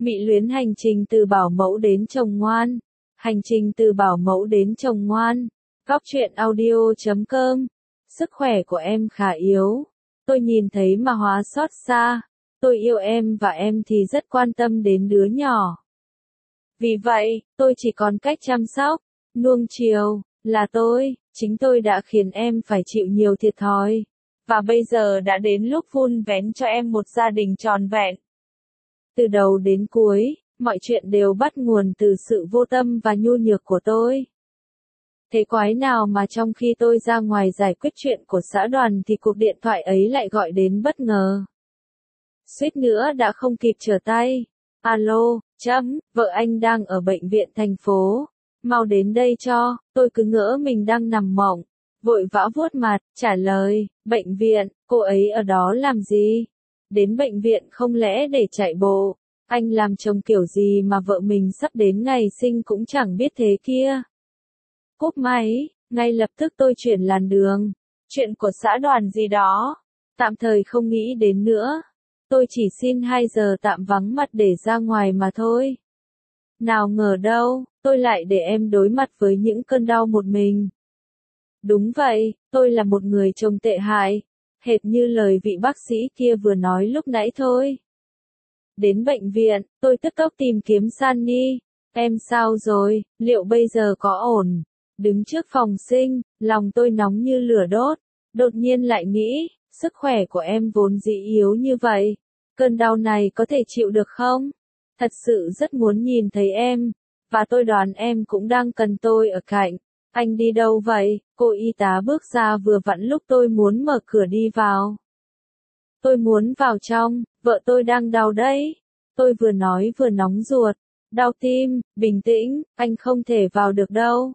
Mị luyến hành trình từ bảo mẫu đến chồng ngoan. Hành trình từ bảo mẫu đến chồng ngoan. Góc truyện audio.com. Sức khỏe của em khá yếu. Tôi nhìn thấy mà hóa xót xa. Tôi yêu em và em thì rất quan tâm đến đứa nhỏ. Vì vậy, tôi chỉ còn cách chăm sóc, nuông chiều, là tôi, chính tôi đã khiến em phải chịu nhiều thiệt thòi. Và bây giờ đã đến lúc vun vén cho em một gia đình tròn vẹn. Từ đầu đến cuối, mọi chuyện đều bắt nguồn từ sự vô tâm và nhu nhược của tôi. Thế quái nào mà trong khi tôi ra ngoài giải quyết chuyện của xã đoàn thì cuộc điện thoại ấy lại gọi đến bất ngờ. Suýt nữa đã không kịp trở tay. Alo, vợ anh đang ở bệnh viện thành phố. Mau đến đây cho, tôi cứ ngỡ mình đang nằm mộng. Vội vã vuốt mặt, trả lời, bệnh viện, cô ấy ở đó làm gì? Đến bệnh viện không lẽ để chạy bộ? Anh làm chồng kiểu gì mà vợ mình sắp đến ngày sinh cũng chẳng biết thế kia. Cúp máy, ngay lập tức tôi chuyển làn đường. Chuyện của xã đoàn gì đó, tạm thời không nghĩ đến nữa. Tôi chỉ xin 2 giờ tạm vắng mặt để ra ngoài mà thôi. Nào ngờ đâu, tôi lại để em đối mặt với những cơn đau một mình. Đúng vậy, tôi là một người chồng tệ hại, hệt như lời vị bác sĩ kia vừa nói lúc nãy thôi. Đến bệnh viện, tôi tức tốc tìm kiếm Sunny. Em sao rồi, liệu bây giờ có ổn? Đứng trước phòng sinh, lòng tôi nóng như lửa đốt. Đột nhiên lại nghĩ, sức khỏe của em vốn dĩ yếu như vậy. Cơn đau này có thể chịu được không? Thật sự rất muốn nhìn thấy em. Và tôi đoán em cũng đang cần tôi ở cạnh. Anh đi đâu vậy? Cô y tá bước ra vừa vặn lúc tôi muốn mở cửa đi vào. Tôi muốn vào trong, vợ tôi đang đau đấy. Tôi vừa nói vừa nóng ruột. Đau tim, bình tĩnh, anh không thể vào được đâu.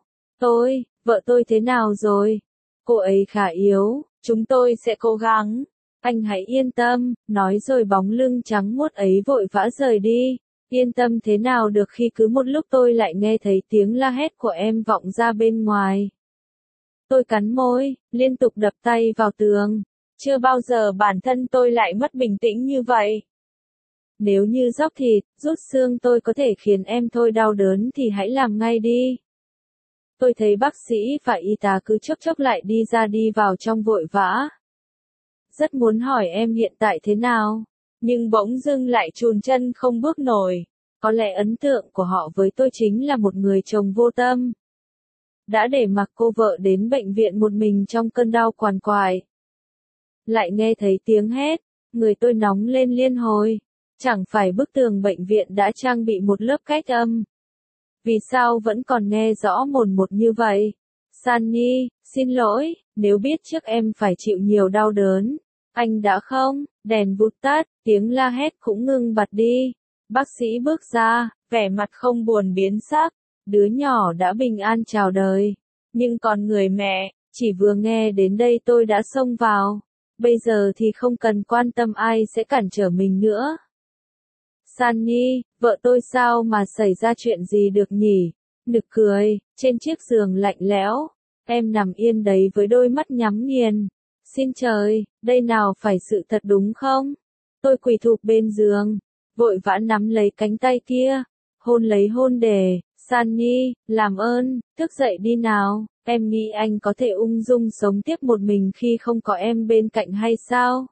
Vợ tôi thế nào rồi? Cô ấy khá yếu, chúng tôi sẽ cố gắng. Anh hãy yên tâm, nói rồi bóng lưng trắng muốt ấy vội vã rời đi. Yên tâm thế nào được khi cứ một lúc tôi lại nghe thấy tiếng la hét của em vọng ra bên ngoài. Tôi cắn môi, liên tục đập tay vào tường. Chưa bao giờ bản thân tôi lại mất bình tĩnh như vậy. Nếu như dóc thịt, rút xương tôi có thể khiến em thôi đau đớn thì hãy làm ngay đi. Tôi thấy bác sĩ và y tá cứ chốc lại đi ra đi vào trong vội vã. Rất muốn hỏi em hiện tại thế nào, nhưng bỗng dưng lại chùn chân không bước nổi. Có lẽ ấn tượng của họ với tôi chính là một người chồng vô tâm. Đã để mặc cô vợ đến bệnh viện một mình trong cơn đau quằn quại. Lại nghe thấy tiếng hét, người tôi nóng lên liên hồi. Chẳng phải bức tường bệnh viện đã trang bị một lớp cách âm. Vì sao vẫn còn nghe rõ mồn một như vậy? Sunny, xin lỗi, nếu biết trước em phải chịu nhiều đau đớn. Anh đã không, đèn vụt tắt, tiếng la hét cũng ngưng bặt đi. Bác sĩ bước ra, vẻ mặt không buồn biến sắc. Đứa nhỏ đã bình an chào đời. Nhưng còn người mẹ, chỉ vừa nghe đến đây tôi đã xông vào. Bây giờ thì không cần quan tâm ai sẽ cản trở mình nữa. Sunny, vợ tôi sao mà xảy ra chuyện gì được nhỉ? Nực cười, trên chiếc giường lạnh lẽo. Em nằm yên đấy với đôi mắt nhắm nghiền. Xin trời, đây nào phải sự thật đúng không? Tôi quỳ thụp bên giường, vội vã nắm lấy cánh tay kia, hôn lấy hôn để, Sunny, làm ơn, thức dậy đi nào, em nghĩ anh có thể ung dung sống tiếp một mình khi không có em bên cạnh hay sao?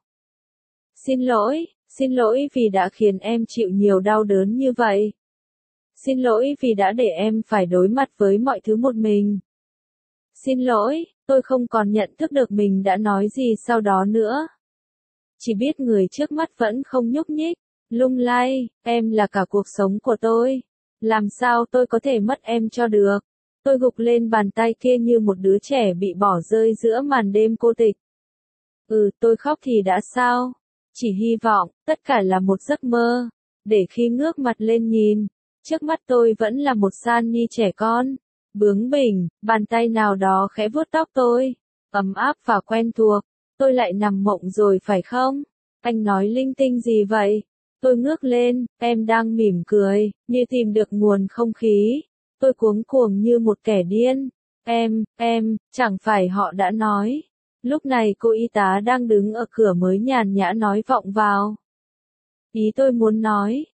Xin lỗi vì đã khiến em chịu nhiều đau đớn như vậy. Xin lỗi vì đã để em phải đối mặt với mọi thứ một mình. Xin lỗi, tôi không còn nhận thức được mình đã nói gì sau đó nữa. Chỉ biết người trước mắt vẫn không nhúc nhích, lung lay, em là cả cuộc sống của tôi. Làm sao tôi có thể mất em cho được? Tôi gục lên bàn tay kia như một đứa trẻ bị bỏ rơi giữa màn đêm cô tịch. Tôi khóc thì đã sao? Chỉ hy vọng, tất cả là một giấc mơ. Để khi ngước mặt lên nhìn, trước mắt tôi vẫn là một Sunny trẻ con. Bướng bỉnh, bàn tay nào đó khẽ vuốt tóc tôi. Ấm áp và quen thuộc. Tôi lại nằm mộng rồi phải không? Anh nói linh tinh gì vậy? Tôi ngước lên, em đang mỉm cười, như tìm được nguồn không khí. Tôi cuống cuồng như một kẻ điên. Chẳng phải họ đã nói. Lúc này cô y tá đang đứng ở cửa mới nhàn nhã nói vọng vào. Ý tôi muốn nói,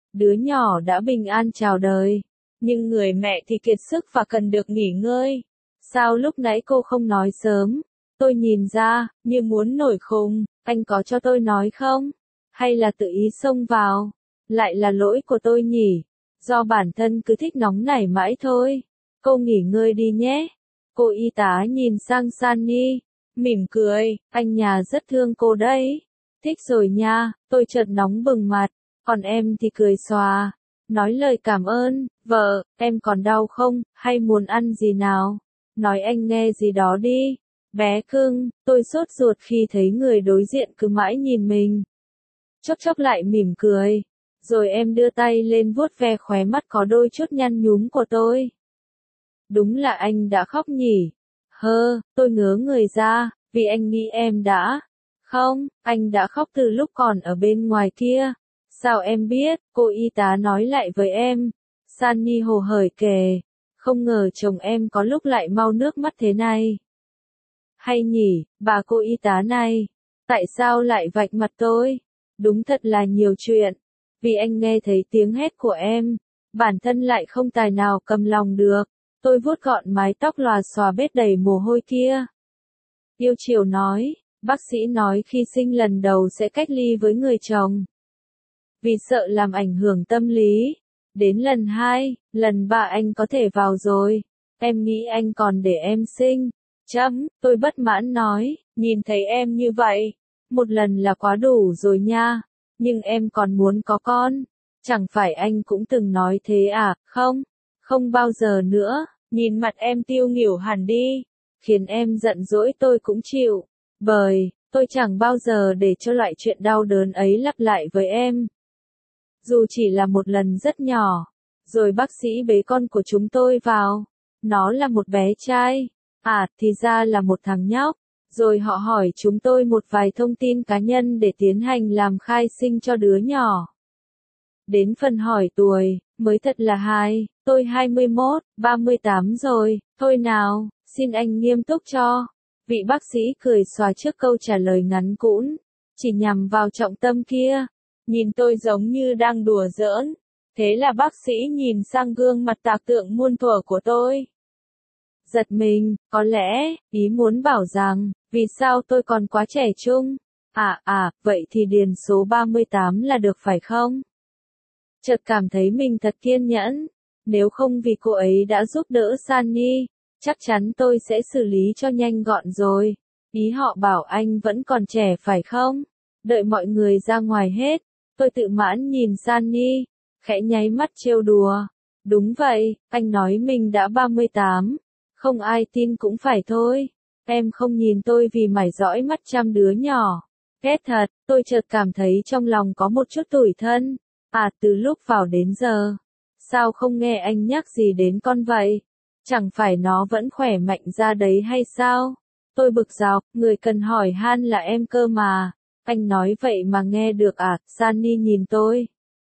Đứa nhỏ đã bình an chào đời, nhưng người mẹ thì kiệt sức và cần được nghỉ ngơi. Sao lúc nãy cô không nói sớm? Tôi nhìn ra, như muốn nổi khùng, anh có cho tôi nói không? Hay là tự ý xông vào? Lại là lỗi của tôi nhỉ? Do bản thân cứ thích nóng nảy mãi thôi. Cô nghỉ ngơi đi nhé. Cô y tá nhìn sang Sunny, mỉm cười, anh nhà rất thương cô đấy. Thích rồi nha, tôi chợt nóng bừng mặt, còn em thì cười xòa, nói lời cảm ơn, vợ, em còn đau không, hay muốn ăn gì nào? Nói anh nghe gì đó đi. Bé cưng, tôi sốt ruột khi thấy người đối diện cứ mãi nhìn mình. Chốc chốc lại mỉm cười. Rồi em đưa tay lên vuốt ve khóe mắt có đôi chút nhăn nhúm của tôi. Đúng là anh đã khóc nhỉ? Tôi ngớ người ra, vì anh nghĩ em đã. Không, anh đã khóc từ lúc còn ở bên ngoài kia. Sao em biết? Cô y tá nói lại với em. Sunny hồ hởi kể. Không ngờ chồng em có lúc lại mau nước mắt thế này. Hay nhỉ, bà cô y tá này. Tại sao lại vạch mặt tôi? Đúng thật là nhiều chuyện. Vì anh nghe thấy tiếng hét của em. Bản thân lại không tài nào cầm lòng được. Tôi vuốt gọn mái tóc lòa xòa bết đầy mồ hôi kia. Yêu chiều nói, bác sĩ nói khi sinh lần đầu sẽ cách ly với người chồng. Vì sợ làm ảnh hưởng tâm lý. Đến lần 2, lần 3 anh có thể vào rồi. Em nghĩ anh còn để em sinh. Tôi bất mãn nói, nhìn thấy em như vậy. Một lần là quá đủ rồi nha. Nhưng em còn muốn có con. Chẳng phải anh cũng từng nói thế à, không? Không bao giờ nữa. Nhìn mặt em tiêu nghỉu hẳn đi. Khiến em giận dỗi tôi cũng chịu. Bởi, tôi chẳng bao giờ để cho loại chuyện đau đớn ấy lặp lại với em. Dù chỉ là một lần rất nhỏ. Rồi bác sĩ bế con của chúng tôi vào. Nó là một bé trai. Thì ra là một thằng nhóc. Rồi họ hỏi chúng tôi một vài thông tin cá nhân để tiến hành làm khai sinh cho đứa nhỏ. Đến phần hỏi tuổi, mới thật là hài, tôi 21, 38 rồi, thôi nào, xin anh nghiêm túc cho. Vị bác sĩ cười xòa trước câu trả lời ngắn cũn, chỉ nhằm vào trọng tâm kia. Nhìn tôi giống như đang đùa giỡn. Thế là bác sĩ nhìn sang gương mặt tạc tượng muôn thuở của tôi. Giật mình, có lẽ, ý muốn bảo rằng, vì sao tôi còn quá trẻ trung? Vậy thì điền số 38 là được phải không? Chợt cảm thấy mình thật kiên nhẫn. Nếu không vì cô ấy đã giúp đỡ Sunny, chắc chắn tôi sẽ xử lý cho nhanh gọn rồi. Ý họ bảo anh vẫn còn trẻ phải không? Đợi mọi người ra ngoài hết, tôi tự mãn nhìn Sunny, khẽ nháy mắt trêu đùa. Đúng vậy, anh nói mình đã 38. Không ai tin cũng phải thôi. Em không nhìn tôi vì mải dõi mắt chăm đứa nhỏ. Ghét thật, tôi chợt cảm thấy trong lòng có một chút tủi thân. Từ lúc vào đến giờ. Sao không nghe anh nhắc gì đến con vậy? Chẳng phải nó vẫn khỏe mạnh ra đấy hay sao? Tôi bực dọc, người cần hỏi han là em cơ mà. Anh nói vậy mà nghe được Sunny nhìn tôi.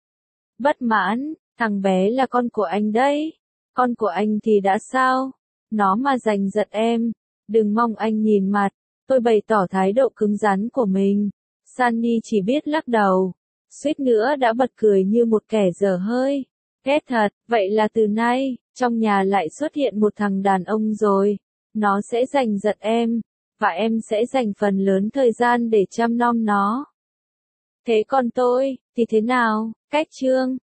Bất mãn, thằng bé là con của anh đấy. Con của anh thì đã sao? Nó mà giành giật em. Đừng mong anh nhìn mặt. Tôi bày tỏ thái độ cứng rắn của mình. Sunny chỉ biết lắc đầu. Suýt nữa đã bật cười như một kẻ dở hơi. Ghét thật, vậy là từ nay, trong nhà lại xuất hiện một thằng đàn ông rồi. Nó sẽ giành giật em, và em sẽ dành phần lớn thời gian để chăm nom nó. Thế còn tôi, thì thế nào, cách chương?